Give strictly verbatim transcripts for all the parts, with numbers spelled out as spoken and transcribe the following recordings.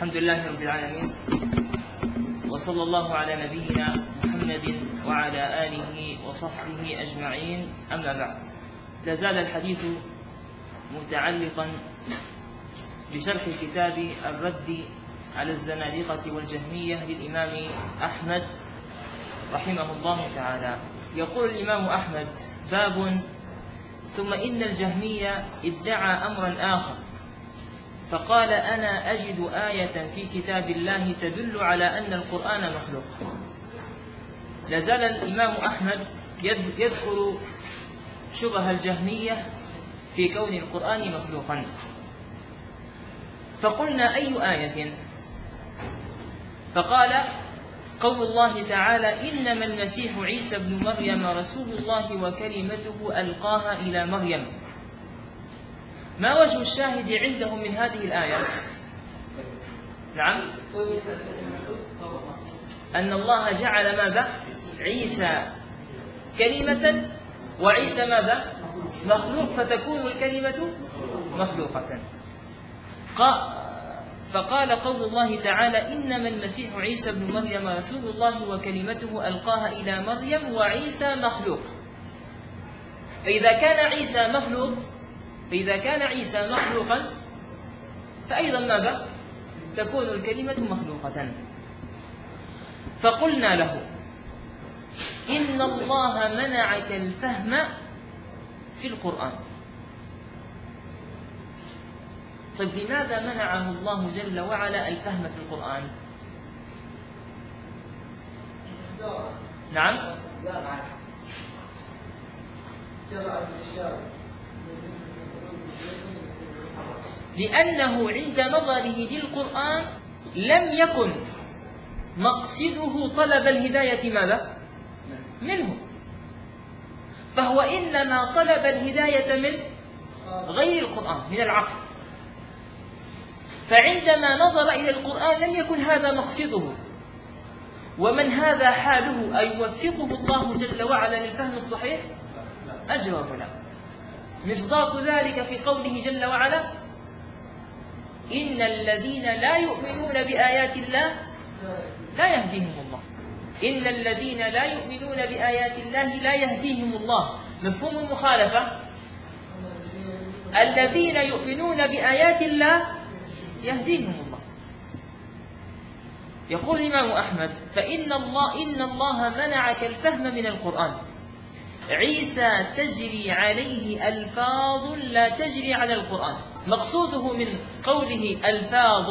الحمد لله رب العالمين، وصلى الله على نبينا محمد وعلى آله وصحبه أجمعين. أما بعد، لا زال الحديث متعلقا بشرح كتاب الرد على الزنادقة والجهمية للإمام أحمد رحمه الله تعالى. يقول الإمام أحمد: باب: ثم إن الجهمية ادعى أمرا آخر فقال: أنا أجد آية في كتاب الله تدل على أن القرآن مخلوق. لازال الإمام أحمد يذكر شبه الجهمية في كون القرآن مخلوقا. فقلنا: أي آية؟ فقال: قول الله تعالى: إنما المسيح عيسى ابن مريم رسول الله وكلمته ألقاها إلى مريم. ما وجه الشاهد عندهم من هذه الآية؟ نعم، أن الله جعل ماذا؟ عيسى كلمة، وعيسى ماذا؟ مخلوق، فتكون الكلمة مخلوقة. فقال قول الله تعالى: إنما المسيح عيسى ابن مريم رسول الله وكلمته ألقاها إلى مريم وعيسى مخلوق. فإذا كان عيسى مخلوق فإذا كان عيسى مخلوقا فأيضا ماذا؟ تكون الكلمة مخلوقة. فقلنا له: إن الله منعك الفهم في القرآن. طيب، لماذا منعه الله جل وعلا الفهم في القرآن؟ نعم، لأنه عند نظره للقرآن لم يكن مقصده طلب الهداية ماذا؟ منه، فهو إنما طلب الهداية من غير القرآن، من العقل. فعندما نظر إلى القرآن لم يكن هذا مقصده. ومن هذا حاله أيوفقه الله جل وعلا للفهم الصحيح؟ الجواب لا. مصداق ذلك في قوله جل وعلا: إن الذين لا يؤمنون بآيات الله لا يهديهم الله. إن الذين لا يؤمنون بآيات الله لا يهديهم الله. مفهوم المخالفة: الذين يؤمنون بآيات الله يهديهم الله. يقول الإمام أحمد: فإن الله إن الله منعك الفهم من القرآن. عيسى تجري عليه ألفاظ لا تجري على القرآن. مقصوده من قوله ألفاظ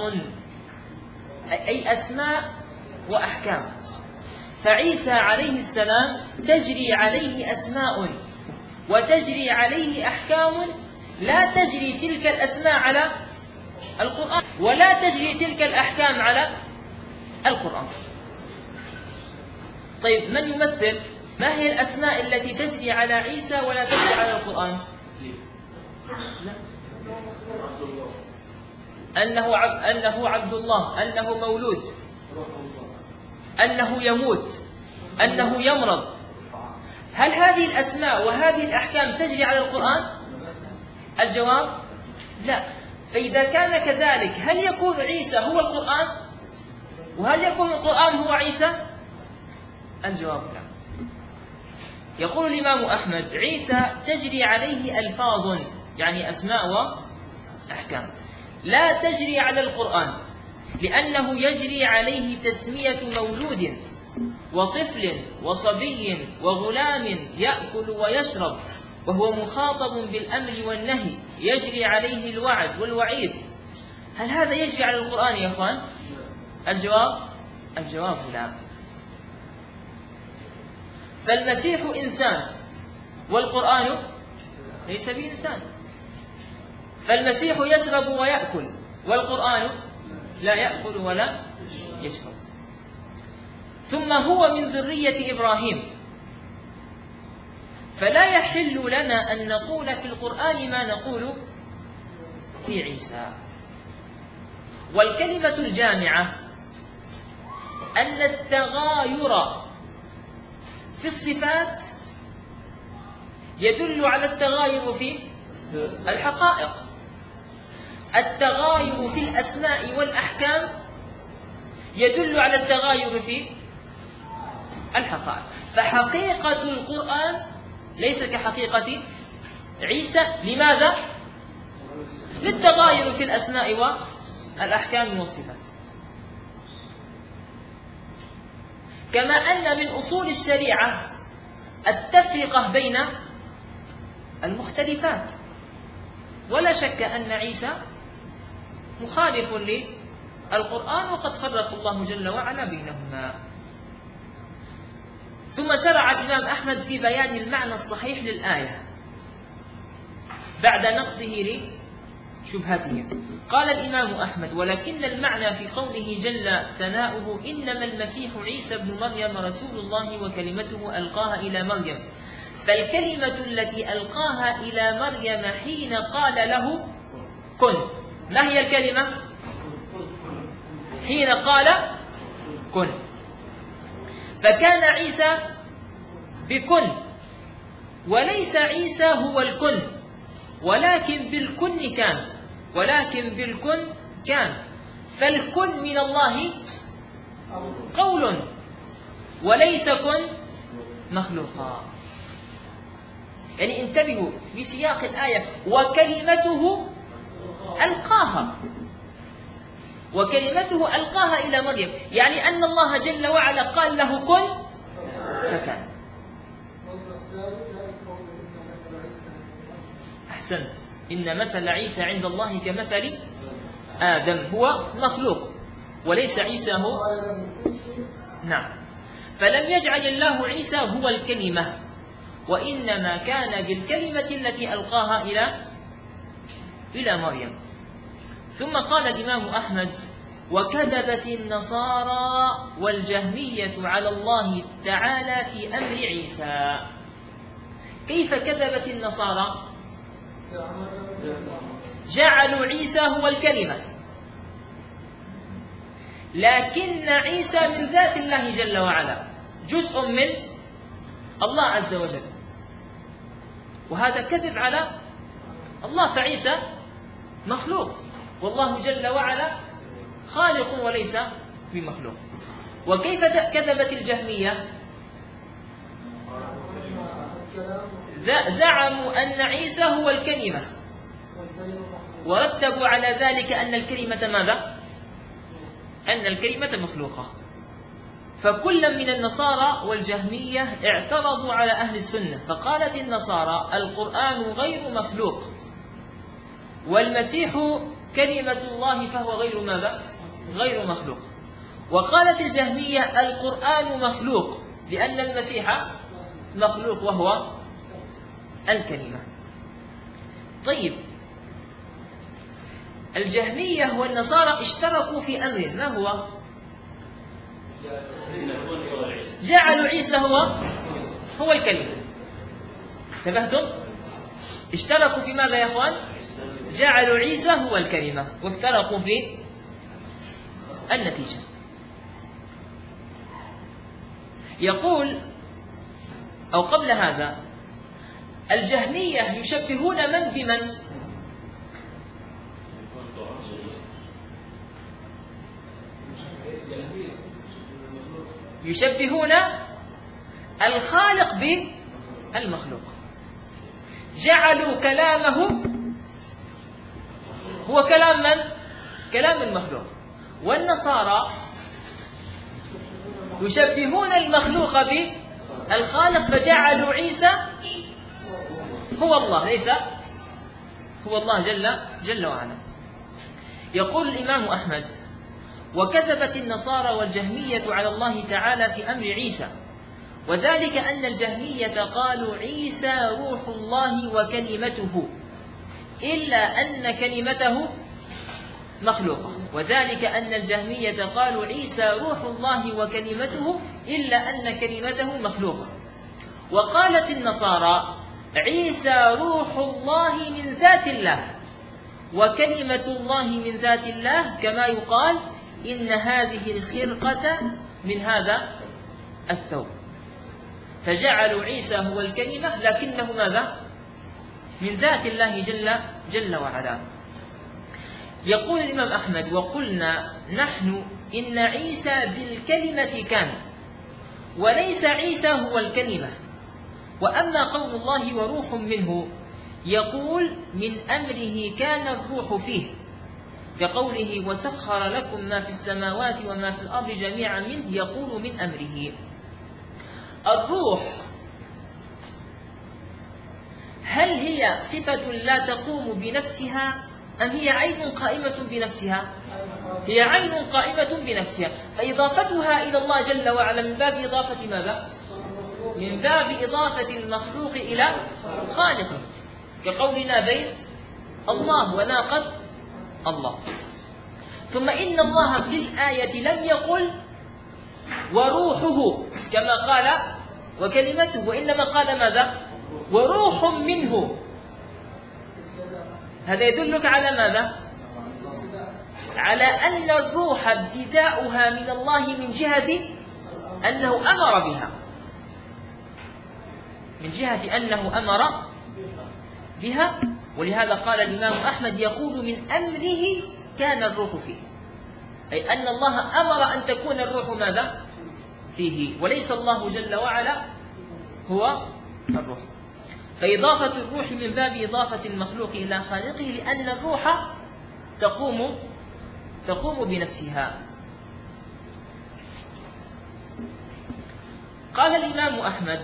أي أسماء وأحكام. فعيسى عليه السلام تجري عليه أسماء وتجري عليه أحكام لا تجري تلك الأسماء على القرآن ولا تجري تلك الأحكام على القرآن. طيب، من يمثل؟ ما هي الأسماء التي تجري على عيسى ولا تجري على القرآن؟ لا. أنه عبد أنه عبد الله، أنه مولود، أنه يموت، أنه يمرض. هل هذه الأسماء وهذه الأحكام تجري على القرآن؟ الجواب لا. فإذا كان كذلك، هل يكون عيسى هو القرآن؟ وهل يكون القرآن هو عيسى؟ الجواب لا. يقول الإمام أحمد: عيسى تجري عليه ألفاظ، يعني أسماء وأحكام، لا تجري على القرآن، لأنه يجري عليه تسمية مولود وطفل وصبي وغلام يأكل ويشرب، وهو مخاطب بالأمر والنهي، يجري عليه الوعد والوعيد. هل هذا يجري على القرآن يا أخوان؟ الجواب الجواب لا. فالمسيح إنسان والقرآن ليس بإنسان. فالمسيح يشرب ويأكل والقرآن لا يأكل ولا يشرب. ثم هو من ذرية إبراهيم، فلا يحل لنا أن نقول في القرآن ما نقول في عيسى. والكلمة الجامعة أن التغاير في الصفات يدل على التغاير في الحقائق. التغاير في الأسماء والأحكام يدل على التغاير في الحقائق. فحقيقة القرآن ليس كحقيقة عيسى. لماذا؟ للتغاير في الأسماء والأحكام والصفات. كما أن من أصول الشريعة التفرقة بين المختلفات، ولا شك أن عيسى مخالف للقرآن، وقد فرق الله جل وعلا بينهما. ثم شرع الإمام أحمد في بيان المعنى الصحيح للآية بعد نقضه لشبهتهم. قال الإمام أحمد: ولكن المعنى في قوله جل ثناؤه إنما المسيح عيسى ابن مريم رسول الله وكلمته ألقاها إلى مريم، فالكلمة التي ألقاها إلى مريم حين قال له كن. ما هي الكلمة؟ حين قال كن. فكان عيسى بكن، وليس عيسى هو الكن، ولكن بالكن كان ولكن بالكن كان فالكن من الله قول، وليس كن مخلوقا. يعني انتبهوا بسياق الآية: وكلمته ألقاها وكلمته ألقاها إلى مريم، يعني أن الله جل وعلا قال له كن فكان. أحسنت. إن مثل عيسى عند الله كمثل آدم، هو مخلوق وليس عيسى هو. نعم. فلم يجعل الله عيسى هو الكلمة، وإنما كان بالكلمة التي ألقاها إلى إلى مريم. ثم قال الإمام أحمد: وكذبت النصارى والجهمية على الله تعالى في أمر عيسى. كيف كذبت النصارى؟ جعلوا عيسى هو الكلمة، لكن عيسى من ذات الله جل وعلا، جزء من الله عز وجل، وهذا كذب على الله. فعيسى مخلوق، والله جل وعلا خالق وليس بمخلوق. وكيف كذبت الجهمية؟ زعموا أن عيسى هو الكلمة، ورتبوا على ذلك أن الكلمة ماذا؟ أن الكلمة مخلوقة. فكل من النصارى والجهمية اعترضوا على أهل السنة، فقالت النصارى: القرآن غير مخلوق، والمسيح كلمة الله فهو غير ماذا؟ غير مخلوق. وقالت الجهمية: القرآن مخلوق لأن المسيح مخلوق وهو الكلمة. طيب، الجهمية والنصارى اشتركوا في أمر، ما هو؟ جعلوا عيسى هو هو الكلمة. انتبهتم؟ اشتركوا في ماذا يا أخوان؟ جعلوا عيسى هو الكلمة، وافترقوا في النتيجة. يقول أو قبل هذا: الجهمية يشبهون من بمن؟ يشبهون الخالق بالمخلوق، جعلوا كلامه هو كلام من؟ كلام المخلوق. والنصارى يشبهون المخلوق بالخالق، فجعلوا عيسى هو الله، ليس هو الله جل جل وعلا. يقول الإمام أحمد: وكذبت النصارى والجهمية على الله تعالى في أمر عيسى، وذلك أن الجهمية قالوا عيسى روح الله وكلمته، إلا أن كلمته مخلوقة. وذلك أن الجهمية قالوا عيسى روح الله وكلمته، إلا أن كلمته مخلوقة. وقالت النصارى عيسى روح الله من ذات الله، وكلمة الله من ذات الله، كما يقال إن هذه الخرقة من هذا الثوب. فجعلوا عيسى هو الكلمة، لكنه ماذا؟ من ذات الله جل جل وعلا. يقول الإمام أحمد: وقلنا نحن إن عيسى بالكلمة كان، وليس عيسى هو الكلمة. وأما قول الله وروح منه، يقول من أمره كان الروح فيه، كقوله وسخر لكم ما في السماوات وما في الأرض جميعا منه، يقول من أمره. الروح هل هي صفة لا تقوم بنفسها أم هي عين قائمة بنفسها؟ هي عين قائمة بنفسها، فإضافتها إلى الله جل وعلا من باب إضافة ماذا؟ من باب إضافة المخلوق إلى خالقه، كقولنا بيت الله وناقة الله. ثم إن الله في الآية لم يقل وروحه كما قال وكلمته، وإنما قال ماذا؟ وروح منه. هذا يدلك على ماذا؟ على أن الروح ابتداؤها من الله من جهة أنه أمر بها، من جهة أنه أمر بها. ولهذا قال الإمام أحمد يقول من أمره كان الروح فيه، أي أن الله أمر أن تكون الروح ماذا؟ فيه، وليس الله جل وعلا هو الروح. فإضافة الروح من باب إضافة المخلوق إلى خالقه، لأن الروح تقوم تقوم بنفسها. قال الإمام أحمد: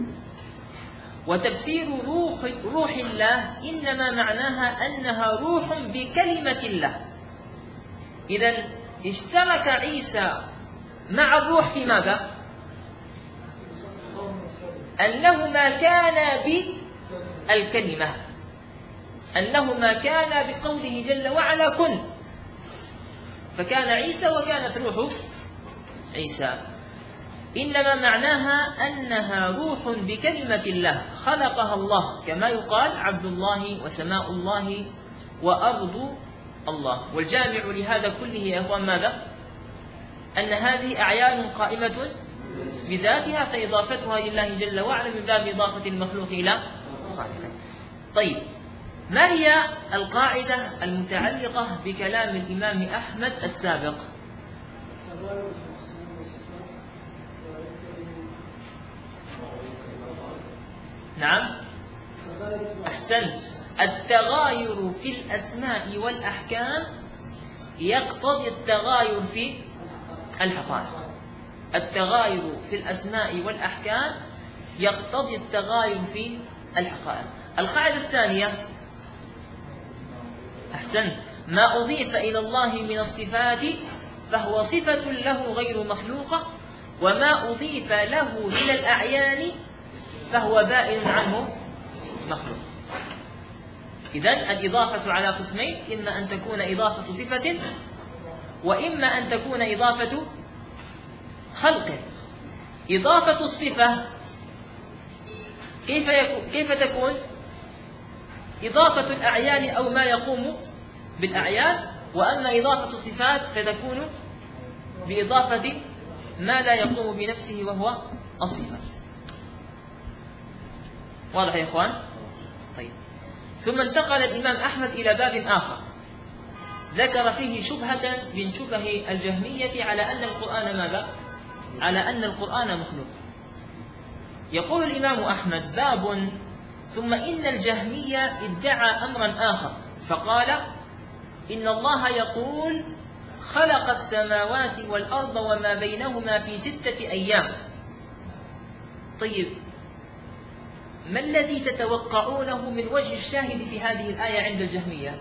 وتفسير روح, روح الله إنما معناها أنها روح بكلمة الله. إذن اشترك عيسى مع الروح في ماذا؟ أنهما كانا بالكلمة، أنهما كانا بقوله جل وعلا كن، فكان عيسى وكانت روح عيسى. إنما معناها أنها روح بكلمة الله خلقها الله، كما يقال عبد الله وسماء الله وأرض الله. والجامع لهذا كله يا إخوان ماذا؟ أن هذه أعيان قائمة بذاتها، فإضافتها لله جل وعلا من باب إضافة المخلوق إلى خالقه. طيب، ما هي القاعدة المتعلقة بكلام الإمام أحمد السابق؟ نعم، أحسنت. التغاير في الأسماء والأحكام يقتضي التغاير في الحقائق. التغاير في الأسماء والأحكام يقتضي التغاير في الحقائق. القاعدة الثانية، أحسنت، ما أضيف إلى الله من الصفات فهو صفة له غير مخلوقة، وما أضيف له من الأعيان فهو بائن عنه مخلوق. إذن الإضافة على قسمين: إما أن تكون إضافة صفة، وإما أن تكون إضافة خلق. إضافة الصفة كيف يكون؟ كيف تكون؟ إضافة الأعيان أو ما يقوم بالأعيان. وأما إضافة الصفات فتكون بإضافة ما لا يقوم بنفسه وهو الصفات. واضح يا إخوان؟ طيب، ثم انتقل الإمام أحمد إلى باب آخر ذكر فيه شبهة من شبه الجهمية على أن القرآن ماذا؟ على أن القرآن مخلوق. يقول الإمام أحمد: باب ثم إن الجهمية ادعى أمرا آخر فقال إن الله يقول خلق السماوات والأرض وما بينهما في ستة أيام. طيب، ما الذي تتوقعونه من وجه الشاهد في هذه الآية عند الجهمية؟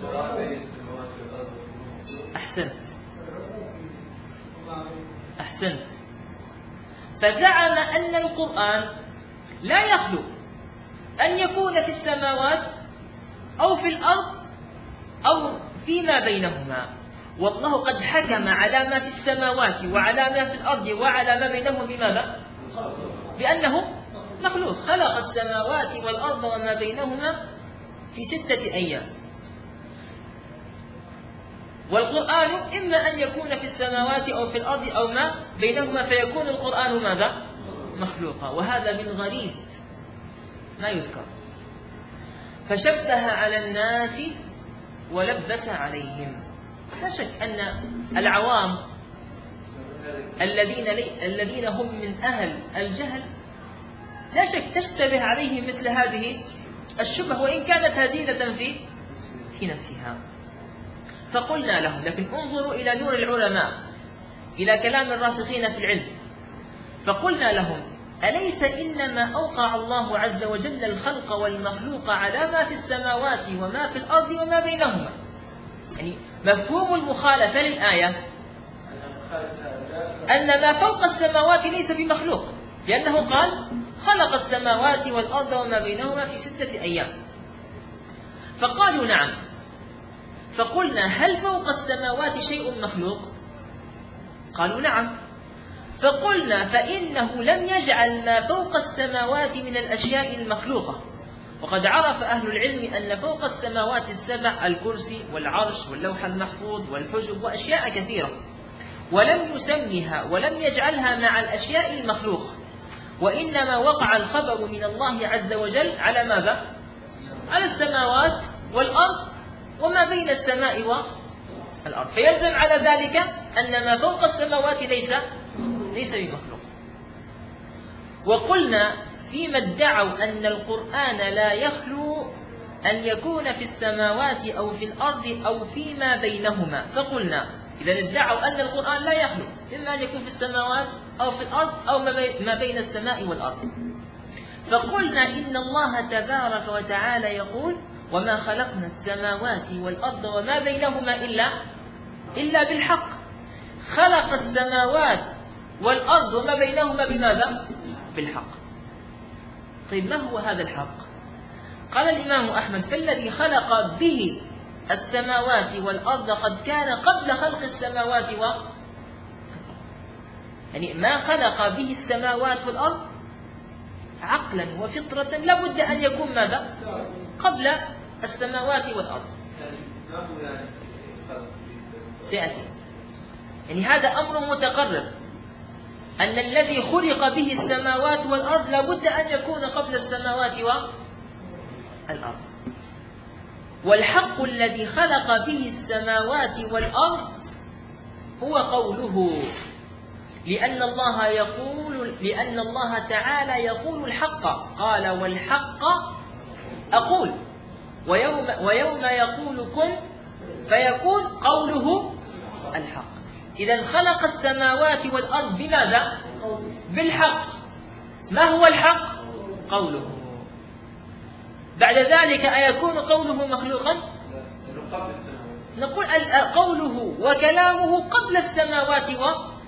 أحسنت أحسنت فزعم أن القرآن لا يخلو أن يكون في السماوات أو في الأرض أو فيما بينهما، والله قد حكم على ما في السماوات وعلى ما في الأرض وعلى ما بينهما بماذا؟ بأنه مخلوق. خلق السماوات والأرض وما بينهما في ستة أيام. والقرآن إما أن يكون في السماوات أو في الأرض أو ما بينهما، فيكون القرآن ماذا؟ مخلوقا، وهذا من غريب ما يذكر. فشبه على الناس ولبس عليهم. لا شك أن العوام الذين الذين هم من أهل الجهل لا شك تشتبه عليهم مثل هذه الشبه، وإن كانت هزيلة في في نفسها. فقلنا لهم: لكن انظروا إلى نور العلماء، إلى كلام الراسخين في العلم. فقلنا لهم: أليس إنما أوقع الله عز وجل الخلق والمخلوق على ما في السماوات وما في الأرض وما بينهما؟ يعني مفهوم المخالفة للآية أن ما فوق السماوات ليس بمخلوق، لأنه قال: خلق السماوات والأرض وما بينهما في ستة أيام. فقالوا: نعم. فقلنا: هل فوق السماوات شيء مخلوق؟ قالوا: نعم. فقلنا: فإنه لم يجعل ما فوق السماوات من الأشياء المخلوقة، وقد عرف أهل العلم أن فوق السماوات السبع الكرسي والعرش واللوح المحفوظ والحجب وأشياء كثيرة، ولم يسميها ولم يجعلها مع الأشياء المخلوقة، وإنما وقع الخبر من الله عز وجل على ماذا؟ على السماوات والأرض وما بين السماء والأرض. فيلزم على ذلك أن ما فوق السماوات ليس ليس بمخلوق. وقلنا فيما ادعوا أن القرآن لا يخلو أن يكون في السماوات أو في الأرض أو فيما بينهما، فقلنا إذا ادعوا أن القرآن لا يخلو إما أن يكون في السماوات أو في الأرض أو ما بين السماء والأرض، فقلنا إن الله تبارك وتعالى يقول: وما خلقنا السماوات والأرض وما بينهما إلا إلا بالحق. خلق السماوات والأرض وما بينهما بماذا؟ بالحق. طيب ما هو هذا الحق؟ قال الإمام أحمد: فالذي خلق به السماوات والأرض قد كان قبل خلق السماوات والأرض، يعني ما خلق به السماوات والأرض عقلا وفطرة لابد أن يكون ماذا؟ قبل السماوات والأرض. سيأتي، يعني هذا أمر متقرر أن الذي خلق به السماوات والأرض لابد أن يكون قبل السماوات والأرض. والحق الذي خلق به السماوات والأرض هو قوله، لأن الله يقول لأن الله تعالى يقول الحق، قال: والحق أقول. ويوم, ويوم يقول كن فيكون قوله الحق. إذا خلق السماوات والأرض بماذا؟ بالحق. ما هو الحق؟ قوله. بعد ذلك أيكون قوله مخلوقا؟ نقول قوله وكلامه قبل السماوات والأرض،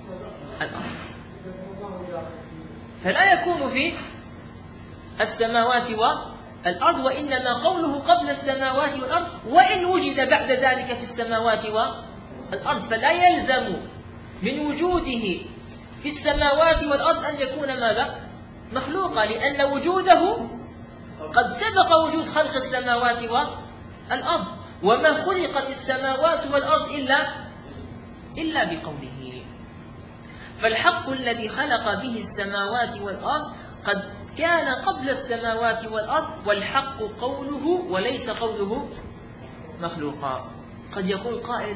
فلا يكون في السماوات والأرض، وإنما قوله قبل السماوات والأرض، وإن وجد بعد ذلك في السماوات والأرض فلا يلزم من وجوده في السماوات والأرض أن يكون ماذا؟ مخلوقا، لأن وجوده قد سبق وجود خلق السماوات والأرض، وما خلقت السماوات والأرض إلا إلا بقوله. فالحق الذي خلق به السماوات والأرض قد كان قبل السماوات والأرض، والحق قوله وليس قوله مخلوقا. قد يقول قائل: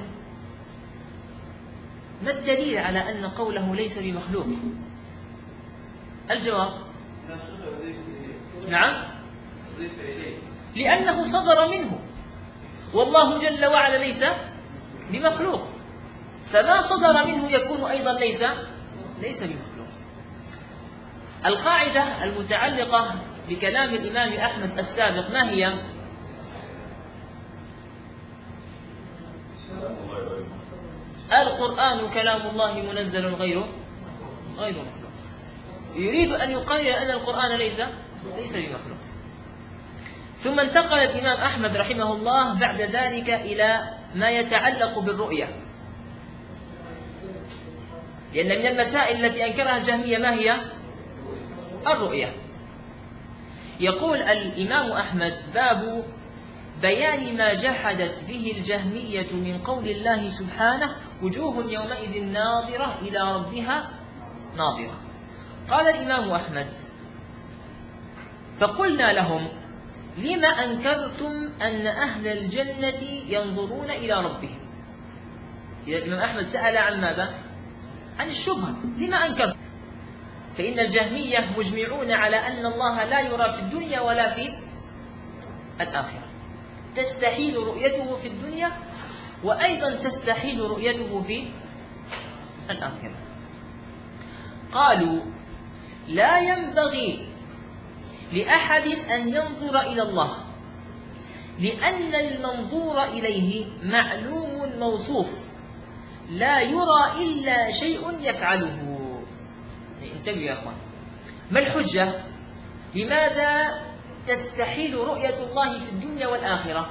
ما الدليل على أن قوله ليس بمخلوق؟ الجواب: نعم، لأنه صدر منه، والله جل وعلا ليس بمخلوق، فما صدر منه يكون أيضا ليس ليس بمخلوق. القاعدة المتعلقة بكلام الإمام أحمد السابق ما هي؟ القرآن كلام الله منزل غير غير مخلوق. يريد أن يقرر أن القرآن ليس ليس بمخلوق. ثم انتقل الإمام أحمد رحمه الله بعد ذلك إلى ما يتعلق بالرؤية، لأن من المسائل التي أنكرها الجهمية ما هي؟ الرؤية. يقول الإمام أحمد: باب بيان ما جحدت به الجهمية من قول الله سبحانه: وجوه يومئذ ناظرة إلى ربها ناظرة. قال الإمام أحمد: فقلنا لهم: لما أنكرتم أن أهل الجنة ينظرون إلى ربهم؟ إذا الإمام أحمد سأل عن ماذا؟ عن الشبهة، لما أنكرتم؟ فإن الجهمية مجمعون على أن الله لا يرى في الدنيا ولا في الآخرة، تستحيل رؤيته في الدنيا وأيضا تستحيل رؤيته في الآخرة. قالوا لا ينبغي لأحد أن ينظر إلى الله لأن المنظور إليه معلوم موصوف لا يرى إلا شيء يفعله. انتبهوا يا أخوان، ما الحجة؟ لماذا تستحيل رؤية الله في الدنيا والآخرة؟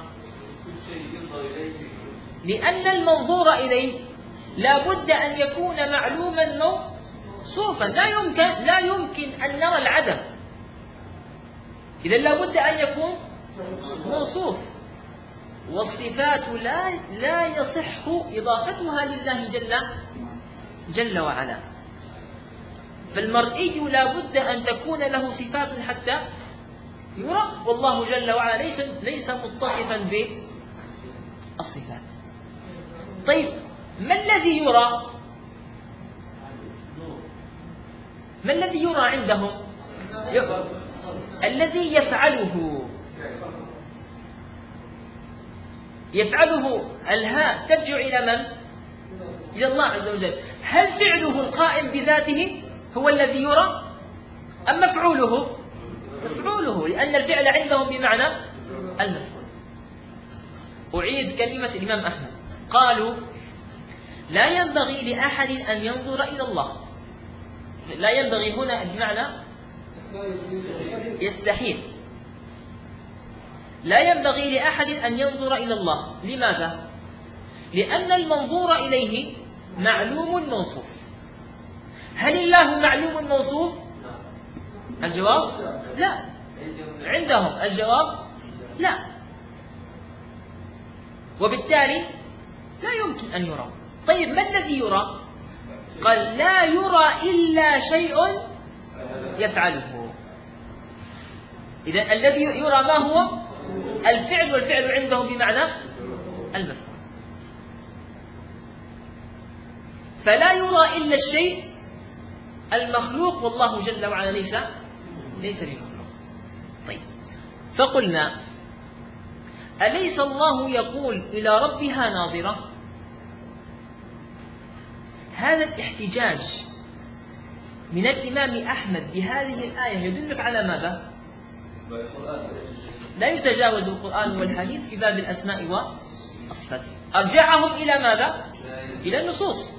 لأن المنظور إليه لا بد أن يكون معلوما موصوفا، لا يمكن لا يمكن أن نرى العدم، إذا لا بد أن يكون موصوف، والصفات لا لا يصح إضافتها لله جل جل وعلا. فالمرئي لا بد أن تكون له صفات حتى يرى، والله جل وعلا ليس ليس متصفا بالصفات. طيب ما الذي يرى؟ ما الذي يرى عندهم؟ الذي يفعله يفعله الهاء ترجع إلى من؟ إلى الله عز وجل. هل فعله القائم بذاته هو الذي يرى أم مفعوله؟ مفعوله، لأن الفعل عندهم بمعنى المفعول. أعيد كلمة الإمام أحمد، قالوا لا ينبغي لأحد أن ينظر إلى الله. لا ينبغي هنا بمعنى يستحيل. لا ينبغي لأحد أن ينظر إلى الله، لماذا؟ لأن المنظور إليه معلوم موصوف. هل الله معلوم موصوف؟ الجواب لا. عندهم الجواب لا، وبالتالي لا يمكن أن يرى. طيب ما الذي يرى؟ قال لا يرى إلا شيء يفعله. إذن الذي يرى ما هو؟ الفعل، والفعل عندهم بمعنى المفعول. فلا يرى إلا الشيء المخلوق، والله جل وعلا ليس ليس بمخلوق. طيب فقلنا أليس الله يقول إلى ربها ناظرة؟ هذا الاحتجاج من الإمام أحمد بهذه الآية يدلك على ماذا؟ لا يتجاوز القرآن والحديث في باب الأسماء والصفات. أرجعهم إلى ماذا؟ إلى النصوص.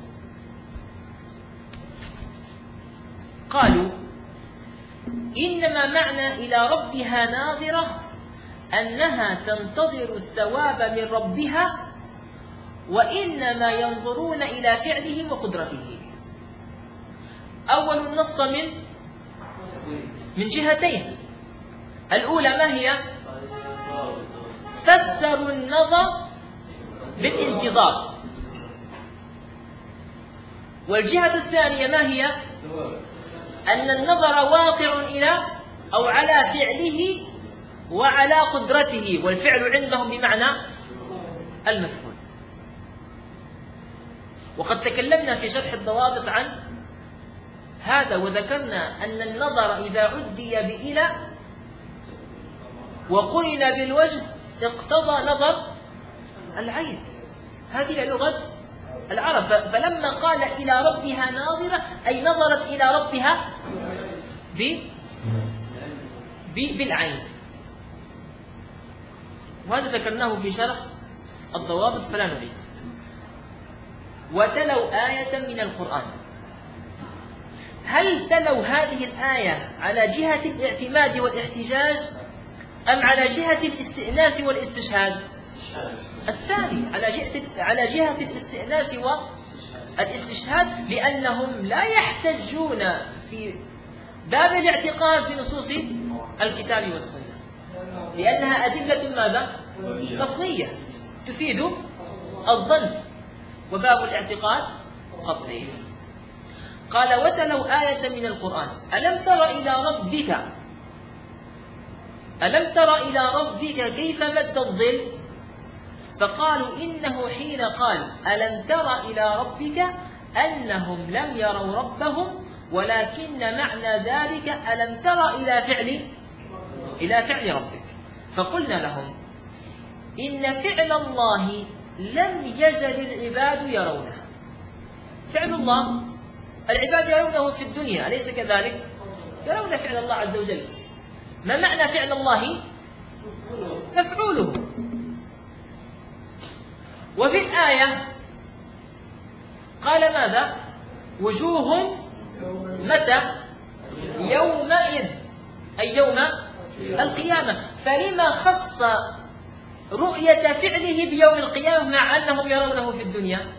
قالوا إنما معنى إلى ربها ناظرة أنها تنتظر الثواب من ربها، وإنما ينظرون إلى فعله وقدرته. أول النص من من جهتين. الأولى ما هي؟ فسروا النظر بالانتظار. والجهة الثانية ما هي؟ أن النظر واقع إلى أو على فعله وعلى قدرته، والفعل عندهم بمعنى المفعول. وقد تكلمنا في شرح الضوابط عن هذا، وذكرنا أن النظر إذا عدي بإلى وقرن بالوجه اقتضى نظر العين. هذه لغة العرب. فلما قال إلى ربها ناظرة أي نظرت إلى ربها ب... ب... بالعين. وهذا ذكرناه في شرح الضوابط فلا نعيد. وتلوا آية من القرآن. هل تلوا هذه الآية على جهة الاعتماد والاحتجاج أم على جهة الاستئناس والاستشهاد؟ الثاني، على جهة على جهة الاستئناس والاستشهاد، لأنهم لا يحتجون في باب الاعتقاد بنصوص الكتاب والسنة، لأنها أدلة ماذا؟ لفظية تفيد الظن، وباب الاعتقاد قطعي. قال وتلوا آية من القرآن ألم تر إلى ربك ألم تر إلى ربك كيف مد الظل؟ فقالوا إنه حين قال ألم تر إلى ربك أنهم لم يروا ربهم، ولكن معنى ذلك ألم تر إلى فعل إلى فعل ربك. فقلنا لهم إن فعل الله لم يزل العباد يرونه. فعل الله العباد يرونه في الدنيا، أليس كذلك؟ يرون فعل الله عز وجل. ما معنى فعل الله؟ مفعوله. وفي الآية قال ماذا؟ وجوه متى؟ يومئذ، أي يوم القيامة. فلما خص رؤية فعله بيوم القيامة مع أنهم يرونه في الدنيا؟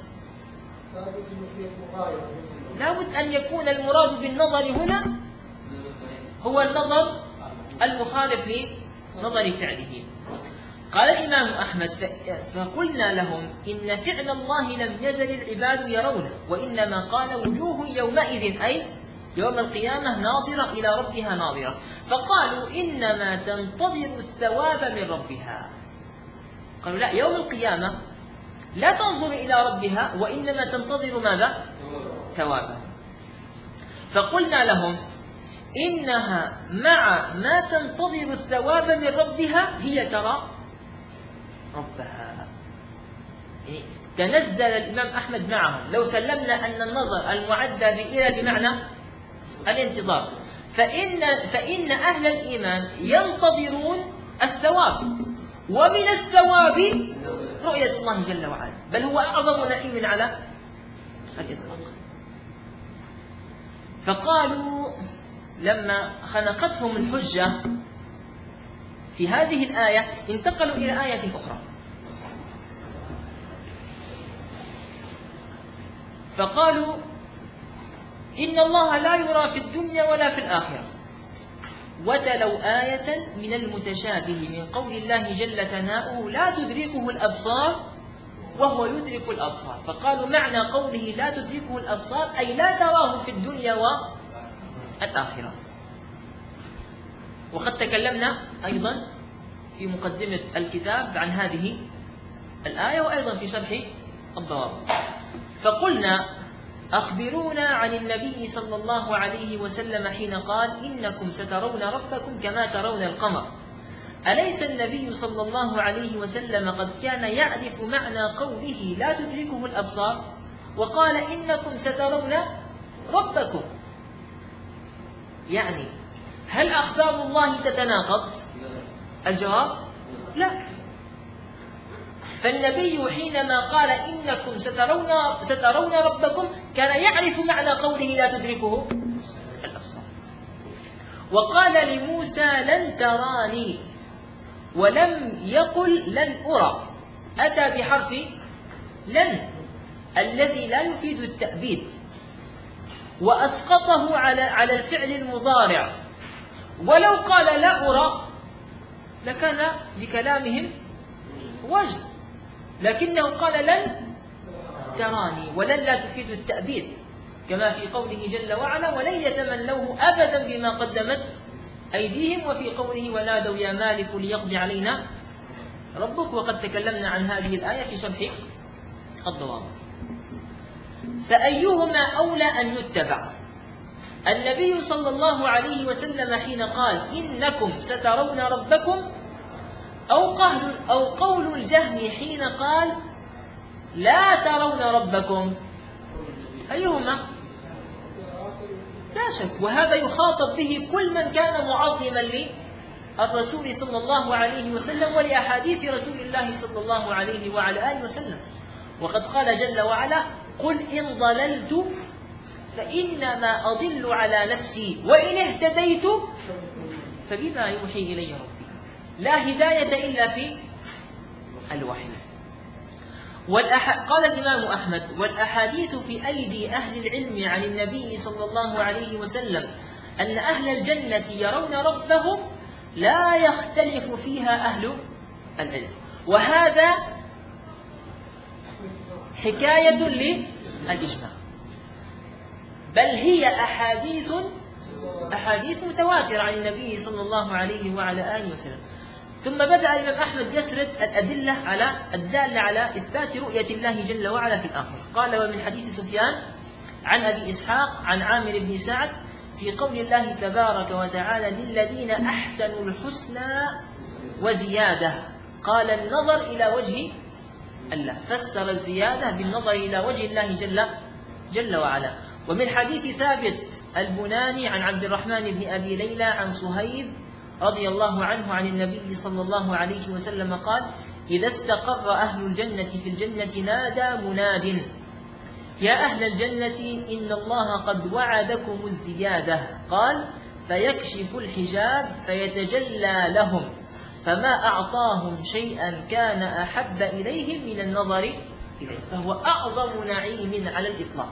لابد أن يكون المراد بالنظر هنا هو النظر المخالف لنظر فعله. قال الإمام أحمد فقلنا لهم إن فعل الله لم يزل العباد يرونه، وإنما قال وجوه يومئذ أي يوم القيامة ناظرة إلى ربها ناظرة. فقالوا إنما تنتظر الثواب من ربها. قالوا لا، يوم القيامة لا تنظر إلى ربها وإنما تنتظر ماذا؟ ثوابه. فقلنا لهم إنها مع ما تنتظر الثواب من ربها هي ترى ربها. يعني تنزل الإمام أحمد معهم. لو سلمنا أن النظر المعدى بإلى بمعنى الانتظار، فإن, فإن أهل الإيمان ينتظرون الثواب، ومن الثواب رؤية الله جل وعلا، بل هو أعظم نعيم على الإطلاق. فقالوا لما خنقتهم الحجة في هذه الآية انتقلوا إلى آية أخرى، فقالوا إن الله لا يرى في الدنيا ولا في الآخرة، وتلوا آية من المتشابه من قول الله جل ثناؤه لا تدركه الأبصار وهو يدرك الأبصار. فقالوا معنى قوله لا تدركه الأبصار أي لا تراه في الدنيا والآخرة. وقد تكلمنا أيضا في مقدمة الكتاب عن هذه الآية وأيضا في شرح الضوابط. فقلنا أخبرونا عن النبي صلى الله عليه وسلم حين قال إنكم سترون ربكم كما ترون القمر. أليس النبي صلى الله عليه وسلم قد كان يعرف معنى قوله لا تدركه الأبصار وقال إنكم سترون ربكم؟ يعني هل أخبار الله تتناقض؟ الجواب لا. فالنبي حينما قال إنكم سترون, سترون ربكم كان يعرف معنى قوله لا تدركه الأبصار. وقال لموسى لن تراني ولم يقل لن أرى، أتى بحرف لن الذي لا يفيد التأبيد وأسقطه على على الفعل المضارع. ولو قال لا أرى لكان لكلامهم وجه، لكنه قال لن تراني، ولن لا تفيد التأبيد كما في قوله جل وعلا ولن يتمنوه أبدا بما قدمت أيديهم، وفي قوله ونادوا يا مالك ليقضي علينا ربك. وقد تكلمنا عن هذه الآية في شرح الضوابط. فأيهما أولى أن يتبع؟ النبي صلى الله عليه وسلم حين قال إنكم سترون ربكم، أو قول, أو قول الجهم حين قال لا ترون ربكم؟ أيهما؟ لا شك، وهذا يخاطب به كل من كان معظما للرسول صلى الله عليه وسلم ولأحاديث رسول الله صلى الله عليه وعلى آله وسلم. وقد قال جل وعلا قل إن ضللت فإنما أضل على نفسي وإن اهتديت فبما يوحي إلي ربي. لا هداية إلا في الوحي. قال الإمام أحمد والأحاديث في أيدي أهل العلم عن النبي صلى الله عليه وسلم أن أهل الجنة يرون ربهم لا يختلف فيها أهل العلم، وهذا حكاية للإجماع، بل هي أحاديث أحاديث متواترة عن النبي صلى الله عليه وعلى آله وسلم. ثم بدأ الإمام أحمد يسرد الأدلة على الدالة على إثبات رؤية الله جل وعلا في الآخرة. قال: ومن حديث سفيان عن أبي إسحاق عن عامر بن سعد في قول الله تبارك وتعالى: للذين أحسنوا الحسنى وزيادة. قال: النظر إلى وجه الله، فسر الزيادة بالنظر إلى وجه الله جل, جل وعلا. ومن حديث ثابت البناني عن عبد الرحمن بن أبي ليلى عن صهيب رضي الله عنه عن النبي صلى الله عليه وسلم قال: إذا استقر أهل الجنة في الجنة نادى مناد: يا أهل الجنة إن الله قد وعدكم الزيادة. قال: فيكشف الحجاب فيتجلى لهم، فما أعطاهم شيئا كان أحب إليهم من النظر إليه، فهو أعظم نعيم على الإطلاق.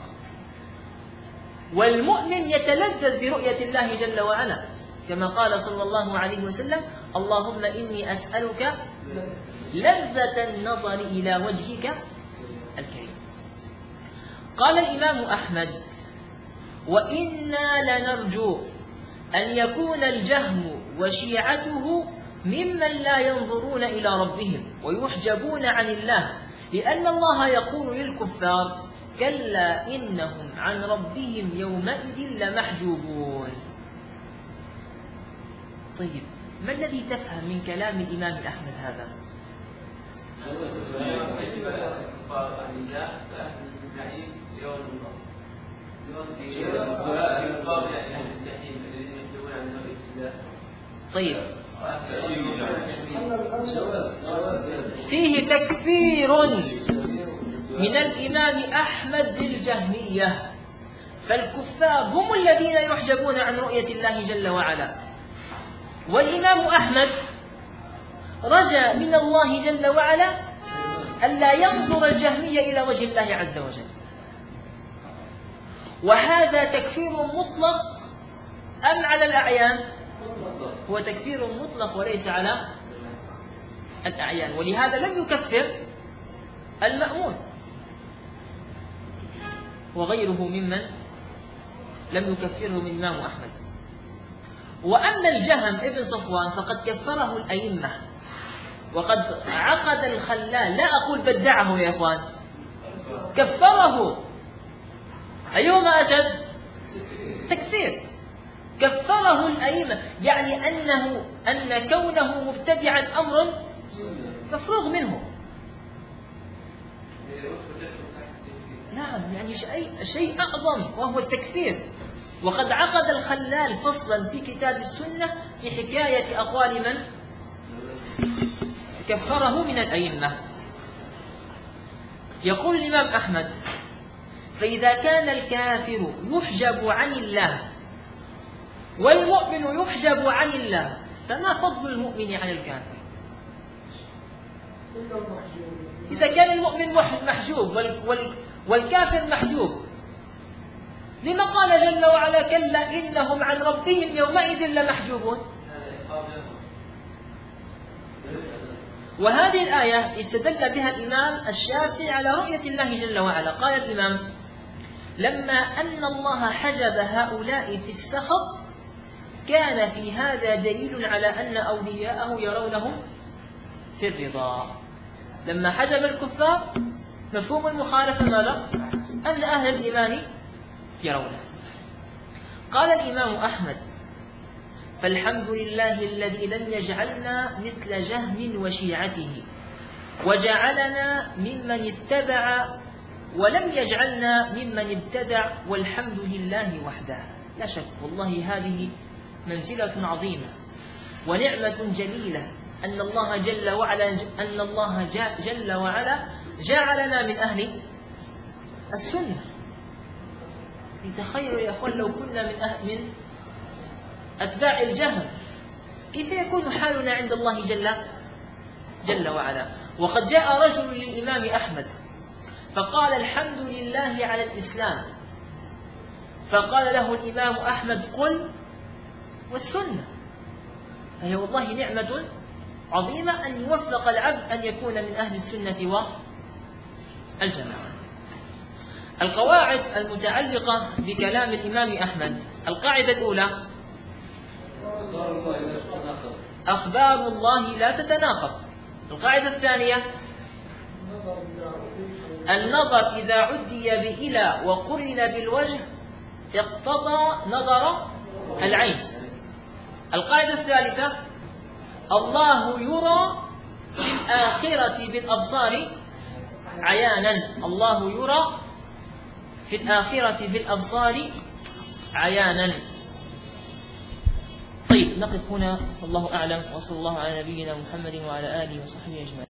والمؤمن يتلذذ برؤية الله جل وعلا، كما قال صلى الله عليه وسلم: اللهم إني أسألك لذة النظر إلى وجهك الكريم. قال الإمام أحمد: وإنا لنرجو أن يكون الجهم وشيعته ممن لا ينظرون إلى ربهم ويحجبون عن الله، لأن الله يقول للكفار: كلا إنهم عن ربهم يومئذ لمحجوبون. طيب، ما الذي تفهم من كلام الإمام أحمد هذا؟ طيب، فيه تكفير من الإمام أحمد للجهمية، فالكفار هم الذين يحجبون عن رؤية الله جل وعلا، والإمام أحمد رجا من الله جل وعلا ألا ينظر الجهمية إلى وجه الله عز وجل. وهذا تكفير مطلق أم على الأعيان؟ هو تكفير مطلق وليس على الأعيان، ولهذا لم يكفر المأمون وغيره ممن لم يكفره من الإمام أحمد. وأما الجهم ابن صفوان فقد كفره الأئمة، وقد عقد الخلال، لا أقول بدعه يا إخوان، كفره. أيهما أشد؟ تكفير. كفره الأئمة، يعني أنه أن كونه مبتدعا أمر مفروغ منه. نعم، يعني شيء شيء أعظم وهو التكفير. وقد عقد الخلال فصلا في كتاب السنة في حكاية أقوال من كفره من الأئمة. يقول الإمام أحمد: فإذا كان الكافر يحجب عن الله والمؤمن يحجب عن الله، فما فضل المؤمن عن الكافر؟ إذا كان المؤمن محجوب والكافر محجوب، لما قال جل وعلا: كلا إنهم عن ربهم يومئذ لمحجوبون؟ وهذه الآية استدل بها الإمام الشافعي على رؤية الله جل وعلا. قال الإمام: لما أن الله حجب هؤلاء في السخط كان في هذا دليل على أن أولياءه يرونه في الرضا. لما حجب الكفار مفهوم المخالفة ماذا؟ أن أهل الإيمان يرونه. قال الإمام أحمد: فالحمد لله الذي لم يجعلنا مثل جهم وشيعته، وجعلنا ممن اتبع ولم يجعلنا ممن ابتدع، والحمد لله وحده. لا شك والله هذه منزلة عظيمة ونعمة جليلة، أن الله جل وعلا أن الله جل وعلا جعلنا من أهل السنة. تخيلوا يا أخوان لو كنا من أهل من أتباع الجهم، كيف يكون حالنا عند الله جل جل وعلا؟ وقد جاء رجل للإمام أحمد فقال: الحمد لله على الإسلام. فقال له الإمام أحمد: قل والسنة. فهي والله نعمة عظيمة أن يوفق العبد أن يكون من أهل السنة والجماعة. القواعد المتعلقة بكلام الإمام أحمد: القاعدة الأولى: أخبار الله لا تتناقض. القاعدة الثانية: النظر إذا عدي بإلى وقرن بالوجه اقتضى نظر العين. القاعدة الثالثة: الله يرى في الآخرة بالأبصار عيانا. الله يرى في الآخرة بالأبصار عيانا. طيب، نقف هنا، والله أعلم، وصلى الله على نبينا محمد وعلى آله وصحبه أجمعين.